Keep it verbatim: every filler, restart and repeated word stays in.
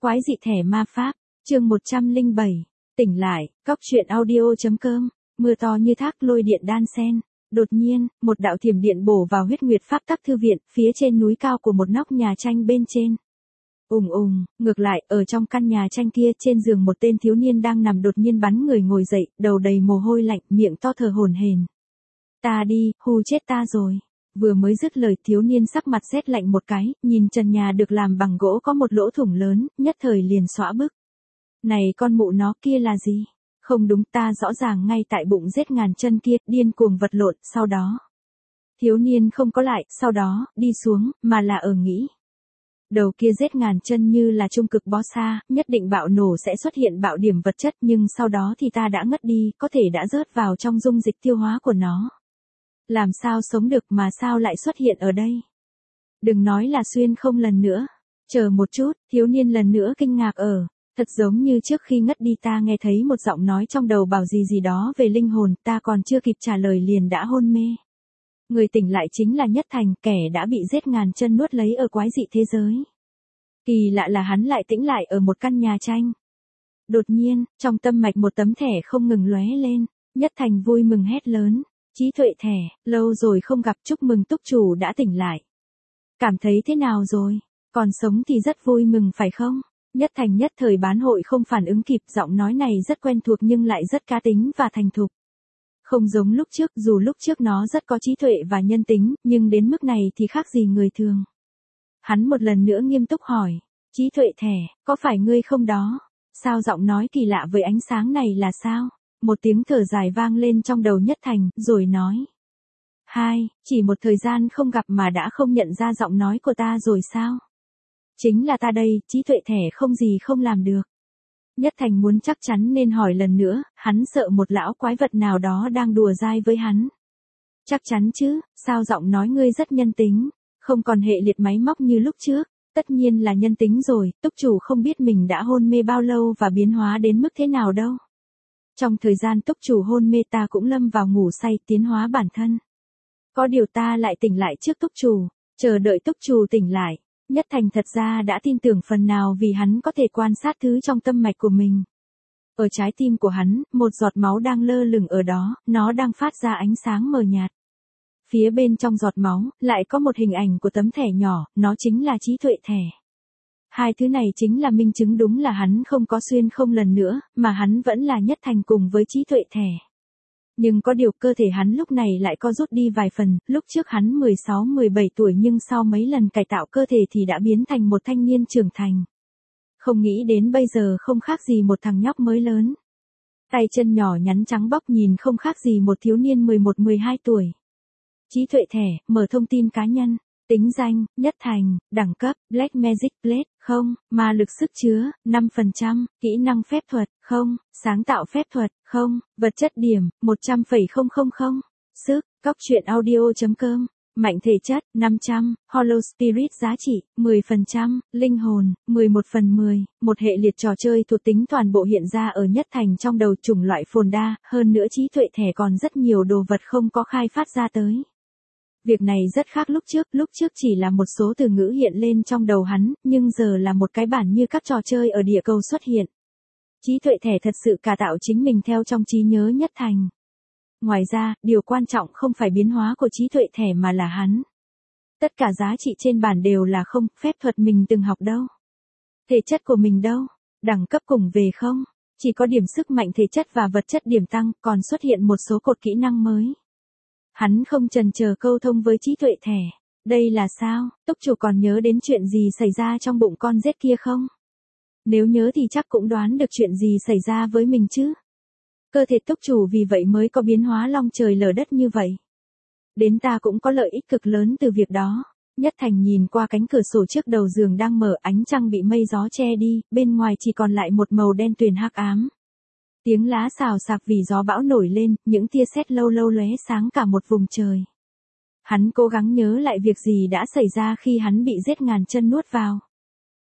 Quái dị thẻ ma pháp, chương một trăm lẻ bảy, tỉnh lại, cóc truyện audio.com, mưa to như thác lôi điện đan sen. Đột nhiên, một đạo thiểm điện bổ vào huyết nguyệt pháp tắc thư viện, phía trên núi cao của một nóc nhà tranh bên trên. Ùng ùng, ngược lại, ở trong căn nhà tranh kia, trên giường một tên thiếu niên đang nằm đột nhiên bắn người ngồi dậy, đầu đầy mồ hôi lạnh, miệng to thở hổn hển. Ta đi, hù chết ta rồi. Vừa mới dứt lời, thiếu niên sắc mặt rét lạnh một cái, nhìn trần nhà được làm bằng gỗ có một lỗ thủng lớn, nhất thời liền xõa bức. Này con mụ nó kia là gì? Không đúng, ta rõ ràng ngay tại bụng giết ngàn chân kia, điên cuồng vật lộn, sau đó. Thiếu niên không có lại, sau đó, đi xuống, mà là ở nghĩ. Đầu kia giết ngàn chân như là trung cực bó xa, nhất định bạo nổ sẽ xuất hiện bạo điểm vật chất, nhưng sau đó thì ta đã ngất đi, có thể đã rớt vào trong dung dịch tiêu hóa của nó. Làm sao sống được mà sao lại xuất hiện ở đây? Đừng nói là xuyên không lần nữa. Chờ một chút, thiếu niên lần nữa kinh ngạc ở. Thật giống như trước khi ngất đi ta nghe thấy một giọng nói trong đầu bảo gì gì đó về linh hồn, ta còn chưa kịp trả lời liền đã hôn mê. Người tỉnh lại chính là Nhất Thành, kẻ đã bị giết ngàn chân nuốt lấy ở quái dị thế giới. Kỳ lạ là hắn lại tĩnh lại ở một căn nhà tranh. Đột nhiên, trong tâm mạch một tấm thẻ không ngừng lóe lên, Nhất Thành vui mừng hét lớn. Trí tuệ thẻ, lâu rồi không gặp, chúc mừng túc chủ đã tỉnh lại. Cảm thấy thế nào rồi? Còn sống thì rất vui mừng phải không? Nhất Thành nhất thời bán hội không phản ứng kịp, giọng nói này rất quen thuộc nhưng lại rất cá tính và thành thục. Không giống lúc trước, dù lúc trước nó rất có trí tuệ và nhân tính, nhưng đến mức này thì khác gì người thường. Hắn một lần nữa nghiêm túc hỏi, trí tuệ thẻ, có phải ngươi không đó? Sao giọng nói kỳ lạ với ánh sáng này là sao? Một tiếng thở dài vang lên trong đầu Nhất Thành, rồi nói. Hai, chỉ một thời gian không gặp mà đã không nhận ra giọng nói của ta rồi sao? Chính là ta đây, trí tuệ thẻ không gì không làm được. Nhất Thành muốn chắc chắn nên hỏi lần nữa, hắn sợ một lão quái vật nào đó đang đùa dai với hắn. Chắc chắn chứ, sao giọng nói ngươi rất nhân tính, không còn hệ liệt máy móc như lúc trước. Tất nhiên là nhân tính rồi, túc chủ không biết mình đã hôn mê bao lâu và biến hóa đến mức thế nào đâu. Trong thời gian túc chủ hôn mê ta cũng lâm vào ngủ say tiến hóa bản thân. Có điều ta lại tỉnh lại trước túc chủ, chờ đợi túc chủ tỉnh lại. Nhất Thành thật ra đã tin tưởng phần nào vì hắn có thể quan sát thứ trong tâm mạch của mình. Ở trái tim của hắn, một giọt máu đang lơ lửng ở đó, nó đang phát ra ánh sáng mờ nhạt. Phía bên trong giọt máu, lại có một hình ảnh của tấm thẻ nhỏ, nó chính là trí tuệ thẻ. Hai thứ này chính là minh chứng đúng là hắn không có xuyên không lần nữa, mà hắn vẫn là Nhất Thành cùng với trí tuệ thẻ. Nhưng có điều cơ thể hắn lúc này lại có rút đi vài phần, lúc trước hắn mười sáu mười bảy tuổi nhưng sau mấy lần cải tạo cơ thể thì đã biến thành một thanh niên trưởng thành. Không nghĩ đến bây giờ không khác gì một thằng nhóc mới lớn. Tay chân nhỏ nhắn trắng bóc nhìn không khác gì một thiếu niên mười một mười hai tuổi. Trí tuệ thẻ, mở thông tin cá nhân. Tính danh, Nhất Thành, đẳng cấp, Black Magic Blade, không, ma lực sức chứa, năm phần trăm, kỹ năng phép thuật, không, sáng tạo phép thuật, không, vật chất điểm, một trăm phẩy không không không, sức, cóc truyện audio.com, mạnh thể chất, năm trăm, Hollow Spirit giá trị, mười phần trăm, linh hồn, mười một phần mười, một hệ liệt trò chơi thuộc tính toàn bộ hiện ra ở Nhất Thành trong đầu chủng loại phồn đa, hơn nữa trí tuệ thẻ còn rất nhiều đồ vật không có khai phát ra tới. Việc này rất khác lúc trước, lúc trước chỉ là một số từ ngữ hiện lên trong đầu hắn, nhưng giờ là một cái bản như các trò chơi ở địa cầu xuất hiện. Trí tuệ thẻ thật sự cải tạo chính mình theo trong trí nhớ Nhất Thành. Ngoài ra, điều quan trọng không phải biến hóa của trí tuệ thẻ mà là hắn. Tất cả giá trị trên bản đều là không, phép thuật mình từng học đâu. Thể chất của mình đâu, đẳng cấp cùng về không, chỉ có điểm sức mạnh thể chất và vật chất điểm tăng, còn xuất hiện một số cột kỹ năng mới. Hắn không chần chờ câu thông với trí tuệ thẻ. Đây là sao, túc chủ còn nhớ đến chuyện gì xảy ra trong bụng con rết kia không? Nếu nhớ thì chắc cũng đoán được chuyện gì xảy ra với mình chứ. Cơ thể túc chủ vì vậy mới có biến hóa long trời lở đất như vậy. Đến ta cũng có lợi ích cực lớn từ việc đó. Nhất Thành nhìn qua cánh cửa sổ trước đầu giường đang mở, ánh trăng bị mây gió che đi, bên ngoài chỉ còn lại một màu đen tuyền hắc ám. Tiếng lá xào xạc vì gió bão nổi lên, những tia sét lâu lâu lóe sáng cả một vùng trời. Hắn cố gắng nhớ lại việc gì đã xảy ra khi hắn bị giết ngàn chân nuốt vào.